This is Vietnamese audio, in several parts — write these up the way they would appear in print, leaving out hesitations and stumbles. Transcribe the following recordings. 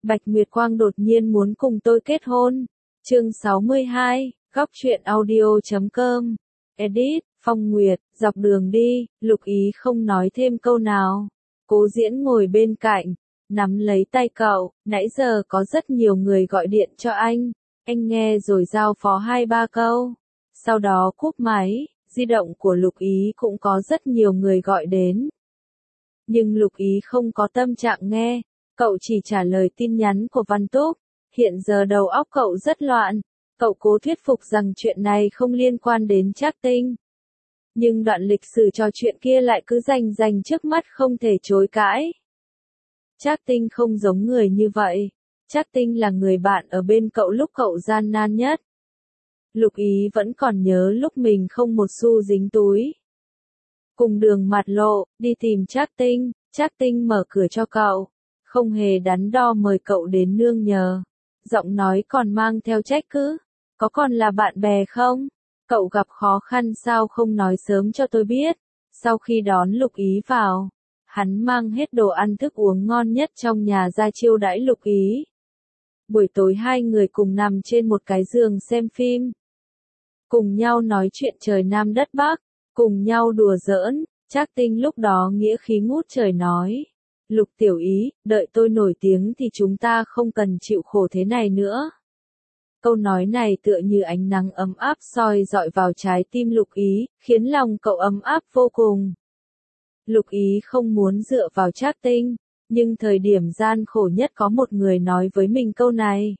Bạch Nguyệt Quang đột nhiên muốn cùng tôi kết hôn. Chương 62, Góc truyện audio.com. Edit, Phong Nguyệt, dọc đường đi, Lục Ý không nói thêm câu nào. Cố Diễn ngồi bên cạnh, nắm lấy tay cậu, nãy giờ có rất nhiều người gọi điện cho anh nghe rồi giao phó 2-3 câu. Sau đó cúp máy, di động của Lục Ý cũng có rất nhiều người gọi đến. Nhưng Lục Ý không có tâm trạng nghe, cậu chỉ trả lời tin nhắn của Văn Túc. Hiện giờ đầu óc cậu rất loạn, cậu cố thuyết phục rằng chuyện này không liên quan đến Trác Tinh. Nhưng đoạn lịch sử trò chuyện kia lại cứ rành trước mắt không thể chối cãi. Trác Tinh không giống người như vậy. Trác Tinh là người bạn ở bên cậu lúc cậu gian nan nhất. Lục Ý vẫn còn nhớ lúc mình không một xu dính túi. Cùng đường mặt lộ, đi tìm Trác Tinh mở cửa cho cậu. Không hề đắn đo mời cậu đến nương nhờ. Giọng nói còn mang theo trách cứ. Có còn là bạn bè không? Cậu gặp khó khăn sao không nói sớm cho tôi biết. Sau khi đón Lục Ý vào, hắn mang hết đồ ăn thức uống ngon nhất trong nhà ra chiêu đãi Lục Ý. Buổi tối hai người cùng nằm trên một cái giường xem phim. Cùng nhau nói chuyện trời Nam đất Bắc, cùng nhau đùa giỡn. Trác Tinh lúc đó nghĩa khí ngút trời nói. Lục tiểu Ý, đợi tôi nổi tiếng thì chúng ta không cần chịu khổ thế này nữa. Câu nói này tựa như ánh nắng ấm áp soi dọi vào trái tim Lục Ý, khiến lòng cậu ấm áp vô cùng. Lục Ý không muốn dựa vào Trác Tinh, nhưng thời điểm gian khổ nhất có một người nói với mình câu này.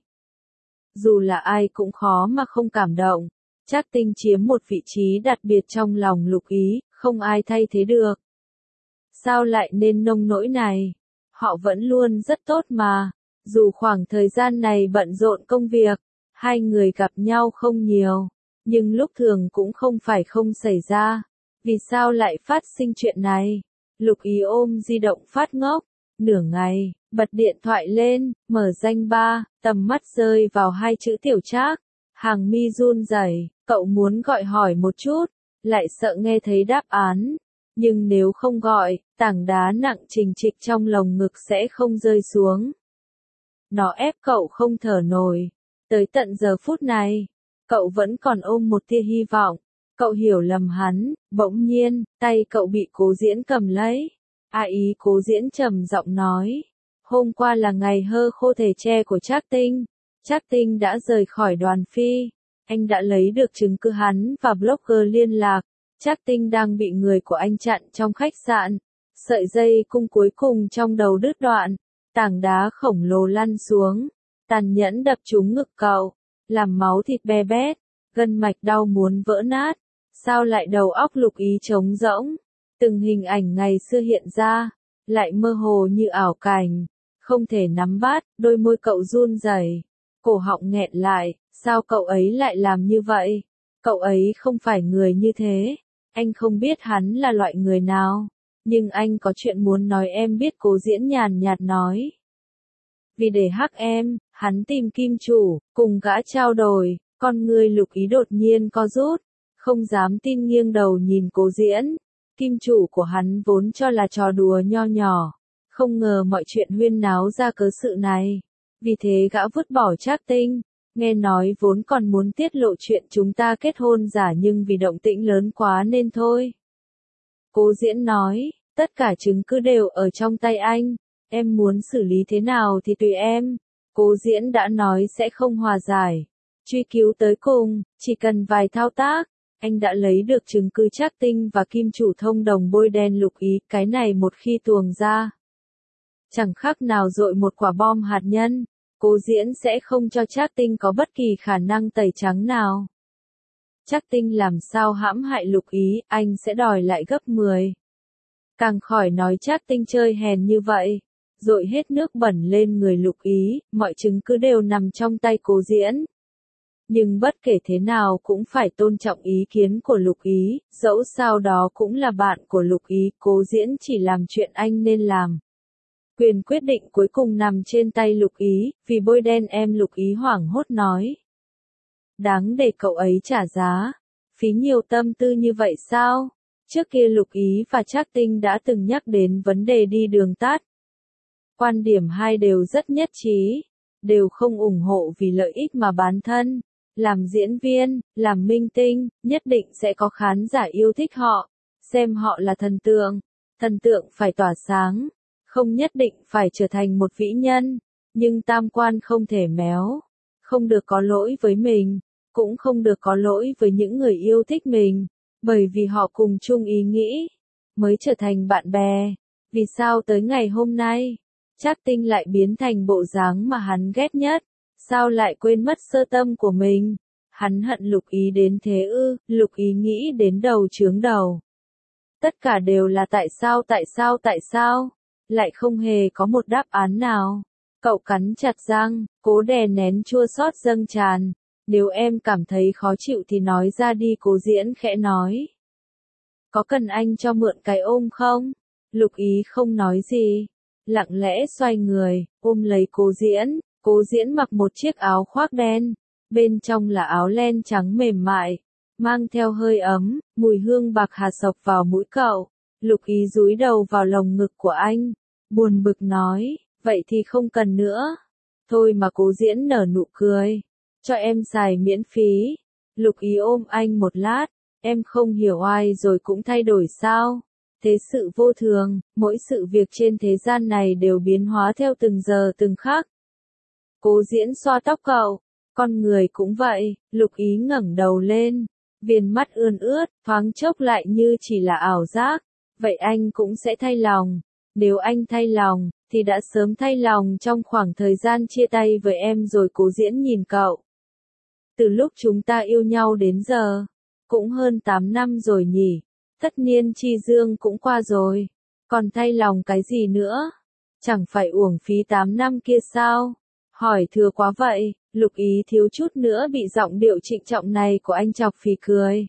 Dù là ai cũng khó mà không cảm động. Trác Tinh chiếm một vị trí đặc biệt trong lòng Lục Ý, không ai thay thế được. Sao lại nên nông nỗi này? Họ vẫn luôn rất tốt mà. Dù khoảng thời gian này bận rộn công việc, hai người gặp nhau không nhiều, nhưng lúc thường cũng không phải không xảy ra. Vì sao lại phát sinh chuyện này? Lục Ý ôm di động phát ngốc. Nửa ngày, bật điện thoại lên, mở danh ba, tầm mắt rơi vào hai chữ Tiểu Trác. Hàng mi run rẩy, cậu muốn gọi hỏi một chút, lại sợ nghe thấy đáp án. Nhưng nếu không gọi, tảng đá nặng trình trịch trong lồng ngực sẽ không rơi xuống. Nó ép cậu không thở nổi. Tới tận giờ phút này, cậu vẫn còn ôm một tia hy vọng. Cậu hiểu lầm hắn, bỗng nhiên, tay cậu bị Cố Diễn cầm lấy. Ý Cố Diễn trầm giọng nói. Hôm qua là ngày hơ khô thể tre của Trác Tinh. Trác Tinh đã rời khỏi đoàn phi. Anh đã lấy được chứng cứ hắn và blogger liên lạc. Trác Tinh đang bị người của anh chặn trong khách sạn. Sợi dây cung cuối cùng trong đầu đứt đoạn. Tảng đá khổng lồ lăn xuống. Tàn nhẫn đập trúng ngực cậu. Làm máu thịt be bét. Gân mạch đau muốn vỡ nát. Sao lại đầu óc Lục Ý trống rỗng. Từng hình ảnh ngày xưa hiện ra. Lại mơ hồ như ảo cảnh. Không thể nắm bắt. Đôi môi cậu run rẩy. Cổ họng nghẹn lại. Sao cậu ấy lại làm như vậy? Cậu ấy không phải người như thế. Anh không biết hắn là loại người nào. Nhưng anh có chuyện muốn nói em biết. Cố Diễn nhàn nhạt nói. Vì để hắc em, hắn tìm kim chủ, cùng gã trao đổi. Con người Lục Ý đột nhiên co rút. Không dám tin nghiêng đầu nhìn Cố Diễn. Kim chủ của hắn vốn cho là trò đùa nho nhỏ. Không ngờ mọi chuyện huyên náo ra cớ sự này. Vì thế gã vứt bỏ Trác Tinh. Nghe nói vốn còn muốn tiết lộ chuyện chúng ta kết hôn giả nhưng vì động tĩnh lớn quá nên thôi. Cố Diễn nói, tất cả chứng cứ đều ở trong tay anh. Em muốn xử lý thế nào thì tùy em. Cố Diễn đã nói sẽ không hòa giải. Truy cứu tới cùng, chỉ cần vài thao tác. Anh đã lấy được chứng cứ Trác Tinh và kim chủ thông đồng bôi đen Lục Ý. Cái này một khi tuồng ra, chẳng khác nào dội một quả bom hạt nhân. Cố Diễn sẽ không cho Trác Tinh có bất kỳ khả năng tẩy trắng nào. Trác Tinh làm sao hãm hại Lục Ý, anh sẽ đòi lại gấp 10. Càng khỏi nói Trác Tinh chơi hèn như vậy. Dội hết nước bẩn lên người Lục Ý, mọi chứng cứ đều nằm trong tay Cố Diễn. Nhưng bất kể thế nào cũng phải tôn trọng ý kiến của Lục Ý, dẫu sao đó cũng là bạn của Lục Ý. Cố Diễn chỉ làm chuyện anh nên làm. Quyền quyết định cuối cùng nằm trên tay Lục Ý, vì bôi đen em. Lục Ý hoảng hốt nói. Đáng để cậu ấy trả giá. Phí nhiều tâm tư như vậy sao? Trước kia Lục Ý và Trác Tinh đã từng nhắc đến vấn đề đi đường tắt. Quan điểm hai đều rất nhất trí, đều không ủng hộ vì lợi ích mà bán thân. Làm diễn viên, làm minh tinh, nhất định sẽ có khán giả yêu thích họ, xem họ là thần tượng phải tỏa sáng, không nhất định phải trở thành một vĩ nhân, nhưng tam quan không thể méo, không được có lỗi với mình, cũng không được có lỗi với những người yêu thích mình, bởi vì họ cùng chung ý nghĩ, mới trở thành bạn bè. Vì sao tới ngày hôm nay, Trác Tinh lại biến thành bộ dáng mà hắn ghét nhất? Sao lại quên mất sơ tâm của mình? Hắn hận Lục Ý đến thế ư? Lục Ý nghĩ đến đầu chướng đầu. Tất cả đều là tại sao? Lại không hề có một đáp án nào. Cậu cắn chặt răng, cố đè nén chua xót dâng tràn. Nếu em cảm thấy khó chịu thì nói ra đi, Cố Diễn khẽ nói. Có cần anh cho mượn cái ôm không? Lục Ý không nói gì, lặng lẽ xoay người, ôm lấy Cố Diễn. Cố Diễn mặc một chiếc áo khoác đen, bên trong là áo len trắng mềm mại, mang theo hơi ấm, mùi hương bạc hà sộc vào mũi cậu. Lục Ý dúi đầu vào lồng ngực của anh, buồn bực nói, vậy thì không cần nữa. Thôi mà. Cố Diễn nở nụ cười, cho em xài miễn phí. Lục Ý ôm anh một lát, em không hiểu ai rồi cũng thay đổi sao? Thế sự vô thường, mỗi sự việc trên thế gian này đều biến hóa theo từng giờ từng khắc. Cố Diễn xoa tóc cậu, con người cũng vậy. Lục Ý ngẩng đầu lên, viền mắt ươn ướt, thoáng chốc lại như chỉ là ảo giác. Vậy anh cũng sẽ thay lòng. Nếu anh thay lòng, thì đã sớm thay lòng trong khoảng thời gian chia tay với em rồi. Cố Diễn nhìn cậu. Từ lúc chúng ta yêu nhau đến giờ, cũng hơn 8 năm rồi nhỉ. Tất niên chi dương cũng qua rồi, còn thay lòng cái gì nữa? Chẳng phải uổng phí 8 năm kia sao? Hỏi thừa quá vậy. Lục Ý thiếu chút nữa bị giọng điệu trịnh trọng này của anh chọc phì cười.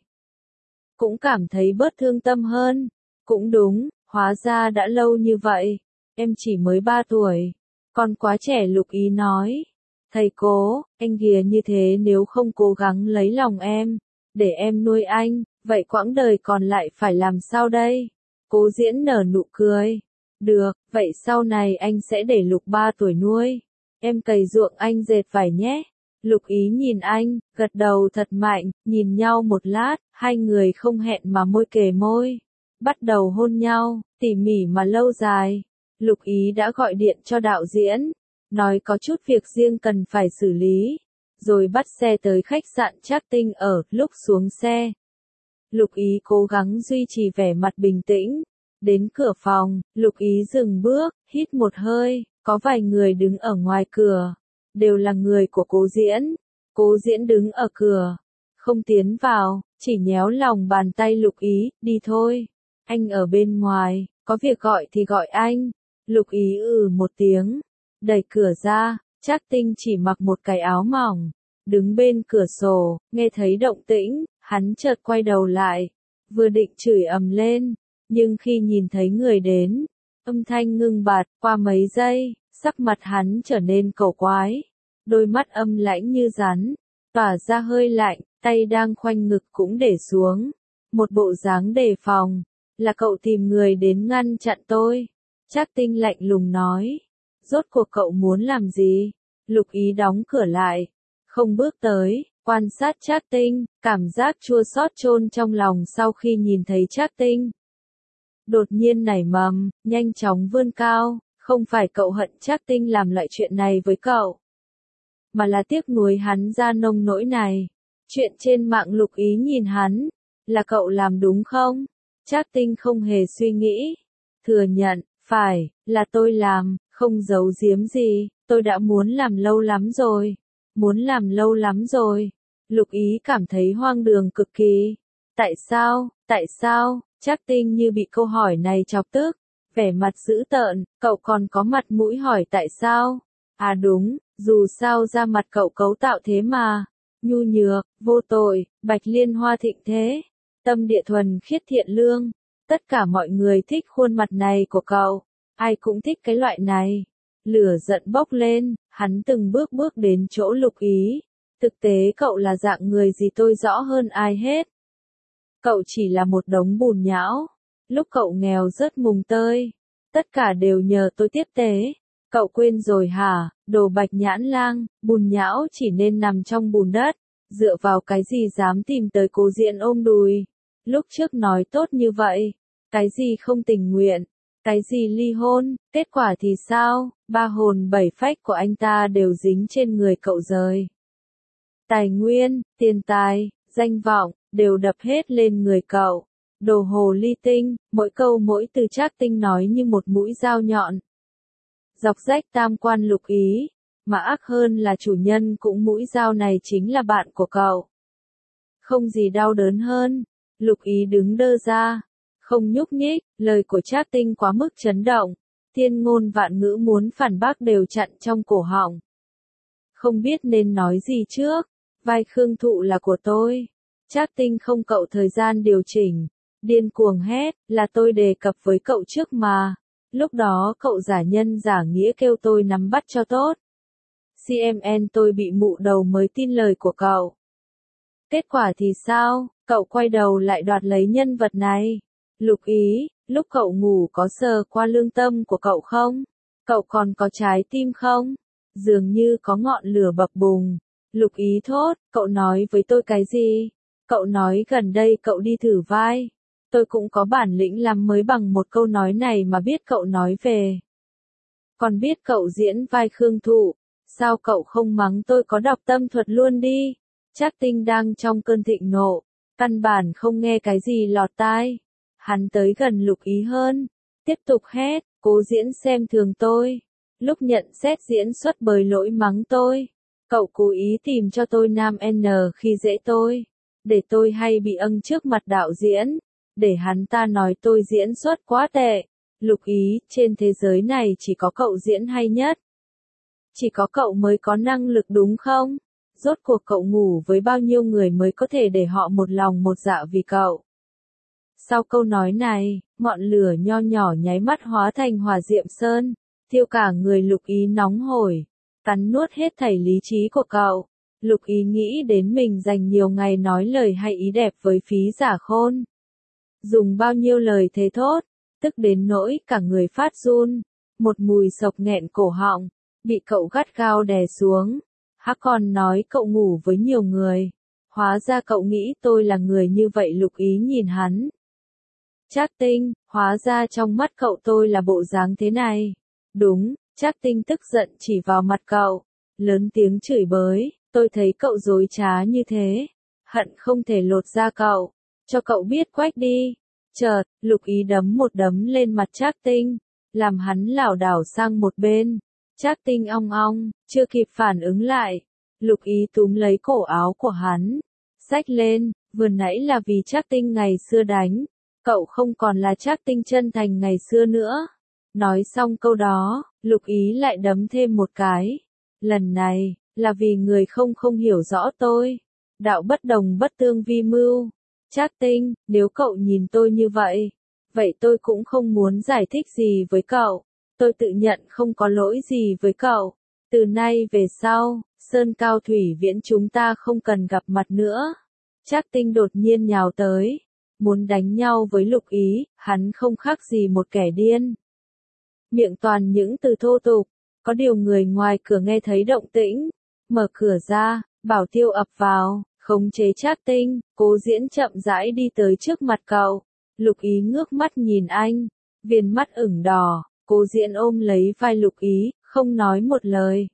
Cũng cảm thấy bớt thương tâm hơn. Cũng đúng, hóa ra đã lâu như vậy. Em chỉ mới 3 tuổi, còn quá trẻ. Lục Ý nói. Thầy Cố, anh kìa, như thế nếu không cố gắng lấy lòng em, để em nuôi anh, vậy quãng đời còn lại phải làm sao đây? Cố Diễn nở nụ cười. Được, vậy sau này anh sẽ để Lục 3 tuổi nuôi. Em cày ruộng, anh dệt vải nhé. Lục Ý nhìn anh, gật đầu thật mạnh, nhìn nhau một lát, hai người không hẹn mà môi kề môi. Bắt đầu hôn nhau, tỉ mỉ mà lâu dài. Lục Ý đã gọi điện cho đạo diễn, nói có chút việc riêng cần phải xử lý, rồi bắt xe tới khách sạn Trác Tinh ở. Lúc xuống xe, Lục Ý cố gắng duy trì vẻ mặt bình tĩnh. Đến cửa phòng, Lục Ý dừng bước, hít một hơi, có vài người đứng ở ngoài cửa, đều là người của Cố Diễn. Cố Diễn đứng ở cửa, không tiến vào, chỉ nhéo lòng bàn tay Lục Ý, đi thôi, anh ở bên ngoài, có việc gọi thì gọi anh. Lục Ý một tiếng, đẩy cửa ra. Trác Tinh chỉ mặc một cái áo mỏng, đứng bên cửa sổ, nghe thấy động tĩnh, hắn chợt quay đầu lại, vừa định chửi ầm lên, nhưng khi nhìn thấy người đến, âm thanh ngưng bặt. Qua mấy giây, sắc mặt hắn trở nên cổ quái, đôi mắt âm lãnh như rắn, tỏa ra hơi lạnh, tay đang khoanh ngực cũng để xuống, một bộ dáng đề phòng. Là cậu tìm người đến ngăn chặn tôi? Trác Tinh lạnh lùng nói. Rốt cuộc cậu muốn làm gì? Lục Ý đóng cửa lại, không bước tới, quan sát Trác Tinh, cảm giác chua xót chôn trong lòng sau khi nhìn thấy Trác Tinh. Đột nhiên nảy mầm, nhanh chóng vươn cao. Không phải cậu hận Trác Tinh làm loại chuyện này với cậu, mà là tiếc nuối hắn ra nông nỗi này. Chuyện trên mạng. Lục Ý nhìn hắn, là cậu làm đúng không? Trác Tinh không hề suy nghĩ, thừa nhận, phải, là tôi làm, không giấu giếm gì, tôi đã muốn làm lâu lắm rồi. Muốn làm lâu lắm rồi. Lục Ý cảm thấy hoang đường cực kỳ. Tại sao? Trác Tinh như bị câu hỏi này chọc tức, vẻ mặt dữ tợn. Cậu còn có mặt mũi hỏi tại sao? À đúng, dù sao da mặt cậu cấu tạo thế mà, nhu nhược, vô tội, bạch liên hoa thịnh thế, tâm địa thuần khiết thiện lương. Tất cả mọi người thích khuôn mặt này của cậu, ai cũng thích cái loại này. Lửa giận bốc lên, hắn từng bước đến chỗ Lục Ý. Thực tế cậu là dạng người gì tôi rõ hơn ai hết. Cậu chỉ là một đống bùn nhão. Lúc cậu nghèo rớt mùng tơi, tất cả đều nhờ tôi tiếp tế. Cậu quên rồi hả, đồ bạch nhãn lang, bùn nhão chỉ nên nằm trong bùn đất, dựa vào cái gì dám tìm tới Cố Diễn ôm đùi. Lúc trước nói tốt như vậy, cái gì không tình nguyện, cái gì ly hôn, kết quả thì sao, ba hồn bảy phách của anh ta đều dính trên người cậu rồi. Tài nguyên, tiền tài, danh vọng, đều đập hết lên người cậu. Đồ hồ ly tinh, mỗi câu mỗi từ Trác Tinh nói như một mũi dao nhọn. Dọc rách tam quan Lục Ý, mà ác hơn là chủ nhân cũng mũi dao này chính là bạn của cậu. Không gì đau đớn hơn, Lục Ý đứng đơ ra, không nhúc nhích, lời của Trác Tinh quá mức chấn động, thiên ngôn vạn ngữ muốn phản bác đều chặn trong cổ họng. Không biết nên nói gì trước, vai Khương Thụ là của tôi. Trác Tinh không cậu thời gian điều chỉnh, điên cuồng hét, là tôi đề cập với cậu trước mà. Lúc đó cậu giả nhân giả nghĩa kêu tôi nắm bắt cho tốt. CMN tôi bị mụ đầu mới tin lời của cậu. Kết quả thì sao, cậu quay đầu lại đoạt lấy nhân vật này. Lục Ý, lúc cậu ngủ có sờ qua lương tâm của cậu không? Cậu còn có trái tim không? Dường như có ngọn lửa bập bùng. Lục Ý thốt, cậu nói với tôi cái gì? Cậu nói gần đây cậu đi thử vai. Tôi cũng có bản lĩnh lắm mới bằng một câu nói này mà biết cậu nói về. Còn biết cậu diễn vai Khương Thụ, sao cậu không mắng tôi có đọc tâm thuật luôn đi? Trác Tinh đang trong cơn thịnh nộ, căn bản không nghe cái gì lọt tai. Hắn tới gần Lục Ý hơn, tiếp tục hét, Cố Diễn xem thường tôi. Lúc nhận xét diễn xuất bời lỗi mắng tôi. Cậu cố ý tìm cho tôi nam N khi dễ tôi. Để tôi hay bị âng trước mặt đạo diễn. Để hắn ta nói tôi diễn xuất quá tệ. Lục Ý, trên thế giới này chỉ có cậu diễn hay nhất. Chỉ có cậu mới có năng lực đúng không? Rốt cuộc cậu ngủ với bao nhiêu người mới có thể để họ một lòng một dạ vì cậu? Sau câu nói này, ngọn lửa nho nhỏ nháy mắt hóa thành hỏa diệm sơn, thiêu cả người Lục Ý nóng hổi, cắn nuốt hết thảy lý trí của cậu. Lục Ý nghĩ đến mình dành nhiều ngày nói lời hay ý đẹp với Phí Giả Khôn. Dùng bao nhiêu lời thế thốt, tức đến nỗi cả người phát run, một mùi sộc nghẹn cổ họng, bị cậu gắt gao đè xuống. Hắc còn nói cậu ngủ với nhiều người, hóa ra cậu nghĩ tôi là người như vậy. Lục Ý nhìn hắn. Trác Tinh, hóa ra trong mắt cậu tôi là bộ dáng thế này. Đúng, Trác Tinh tức giận chỉ vào mặt cậu, lớn tiếng chửi bới, tôi thấy cậu dối trá như thế, hận không thể lột da cậu, cho cậu biết quách đi. Chợt, Lục Ý đấm một đấm lên mặt Trác Tinh, làm hắn lảo đảo sang một bên. Trác Tinh ong ong, chưa kịp phản ứng lại, Lục Ý túm lấy cổ áo của hắn, xách lên, vừa nãy là vì Trác Tinh ngày xưa đánh, cậu không còn là Trác Tinh chân thành ngày xưa nữa. Nói xong câu đó, Lục Ý lại đấm thêm một cái. Lần này, là vì người không hiểu rõ tôi. Đạo bất đồng bất tương vi mưu. Trác Tinh, nếu cậu nhìn tôi như vậy, vậy tôi cũng không muốn giải thích gì với cậu. Tôi tự nhận không có lỗi gì với cậu. Từ nay về sau, Sơn Cao Thủy Viễn chúng ta không cần gặp mặt nữa. Trác Tinh đột nhiên nhào tới, muốn đánh nhau với Lục Ý, hắn không khác gì một kẻ điên. Miệng toàn những từ thô tục, có điều người ngoài cửa nghe thấy động tĩnh, mở cửa ra, Bảo Tiêu ập vào, khống chế Trác Tinh. Cố Diễn chậm rãi đi tới trước mặt cậu. Lục Ý ngước mắt nhìn anh, viền mắt ửng đỏ. Cố Diễn ôm lấy vai Lục Ý, không nói một lời.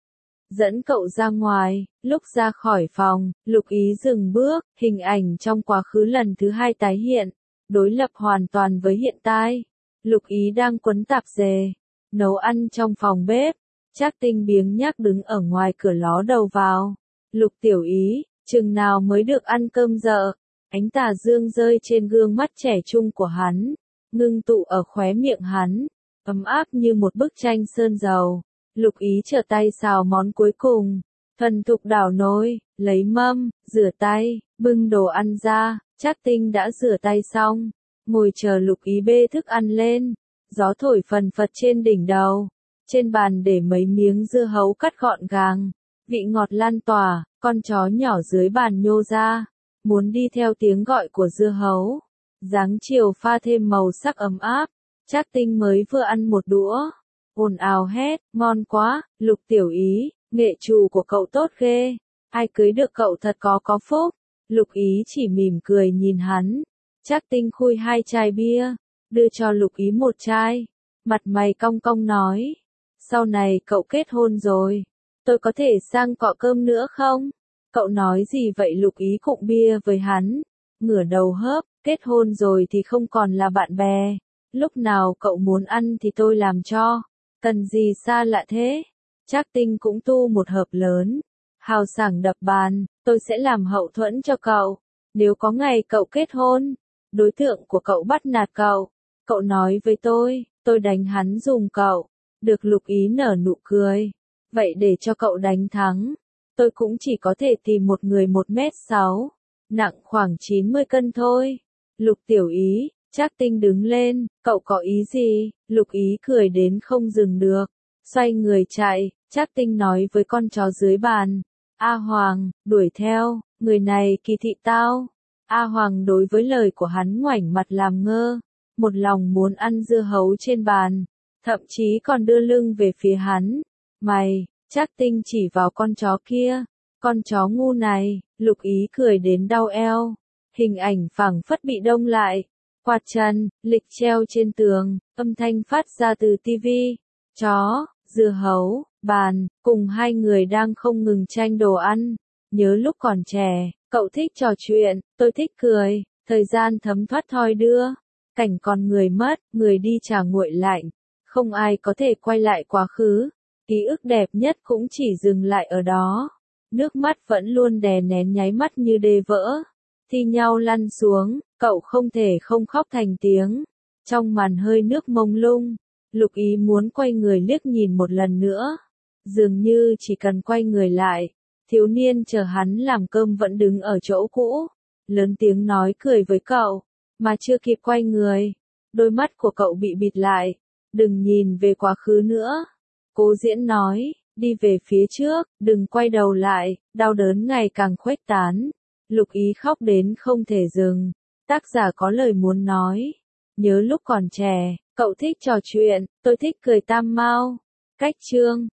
Dẫn cậu ra ngoài, lúc ra khỏi phòng, Lục Ý dừng bước, hình ảnh trong quá khứ lần thứ hai tái hiện, đối lập hoàn toàn với hiện tại. Lục Ý đang quấn tạp dề, nấu ăn trong phòng bếp, Trác Tinh biếng nhác đứng ở ngoài cửa ló đầu vào. Lục Tiểu Ý, chừng nào mới được ăn cơm dợ? Ánh tà dương rơi trên gương mắt trẻ trung của hắn, ngưng tụ ở khóe miệng hắn, ấm áp như một bức tranh sơn dầu. Lục Ý trở tay xào món cuối cùng, thuần thục đảo nồi, lấy mâm, rửa tay, bưng đồ ăn ra. Trác Tinh đã rửa tay xong, ngồi chờ Lục Ý bê thức ăn lên. Gió thổi phần phật trên đỉnh đầu, trên bàn để mấy miếng dưa hấu cắt gọn gàng, vị ngọt lan tỏa. Con chó nhỏ dưới bàn nhô ra, muốn đi theo tiếng gọi của dưa hấu. Dáng chiều pha thêm màu sắc ấm áp. Trác Tinh mới vừa ăn một đũa, ồn ào hét, ngon quá, Lục Tiểu Ý, nghệ trù của cậu tốt ghê, ai cưới được cậu thật có phúc. Lục Ý chỉ mỉm cười nhìn hắn. Trác Tinh khui 2 chai bia, đưa cho Lục Ý 1 chai, mặt mày cong cong nói, sau này cậu kết hôn rồi, tôi có thể sang cọ cơm nữa không? Cậu nói gì vậy? Lục Ý cụng bia với hắn, ngửa đầu hớp, kết hôn rồi thì không còn là bạn bè, lúc nào cậu muốn ăn thì tôi làm cho, cần gì xa lạ thế? Trác Tinh cũng tu một hộp lớn, hào sảng đập bàn, tôi sẽ làm hậu thuẫn cho cậu, nếu có ngày cậu kết hôn, đối tượng của cậu bắt nạt cậu nói với tôi đánh hắn dùm cậu. Được. Lục Ý nở nụ cười, vậy để cho cậu đánh thắng, tôi cũng chỉ có thể tìm một người 1m6, nặng khoảng 90 cân thôi. Lục Tiểu Ý, Trác Tinh đứng lên, cậu có ý gì? Lục Ý cười đến không dừng được, xoay người chạy. Trác Tinh nói với con chó dưới bàn, A Hoàng, đuổi theo, người này kỳ thị tao. A Hoàng đối với lời của hắn ngoảnh mặt làm ngơ, một lòng muốn ăn dưa hấu trên bàn, thậm chí còn đưa lưng về phía hắn. Mày, Trác Tinh chỉ vào con chó kia, con chó ngu này. Lục Ý cười đến đau eo, hình ảnh phảng phất bị đông lại, quạt chân, lịch treo trên tường, âm thanh phát ra từ tivi, chó, dưa hấu, bàn, cùng hai người đang không ngừng tranh đồ ăn. Nhớ lúc còn trẻ, cậu thích trò chuyện, tôi thích cười, thời gian thấm thoát thoi đưa, cảnh con người mất, người đi chả nguội lạnh, không ai có thể quay lại quá khứ, ký ức đẹp nhất cũng chỉ dừng lại ở đó. Nước mắt vẫn luôn đè nén nháy mắt như đê vỡ, thi nhau lăn xuống, cậu không thể không khóc thành tiếng. Trong màn hơi nước mông lung, Lục Ý muốn quay người liếc nhìn một lần nữa, dường như chỉ cần quay người lại, thiếu niên chờ hắn làm cơm vẫn đứng ở chỗ cũ, lớn tiếng nói cười với cậu, mà chưa kịp quay người, đôi mắt của cậu bị bịt lại, đừng nhìn về quá khứ nữa. Cố Diễn nói, đi về phía trước, đừng quay đầu lại, đau đớn ngày càng khuếch tán. Lục Ý khóc đến không thể dừng, tác giả có lời muốn nói, nhớ lúc còn trẻ, cậu thích trò chuyện, tôi thích cười tam mau. Cách chương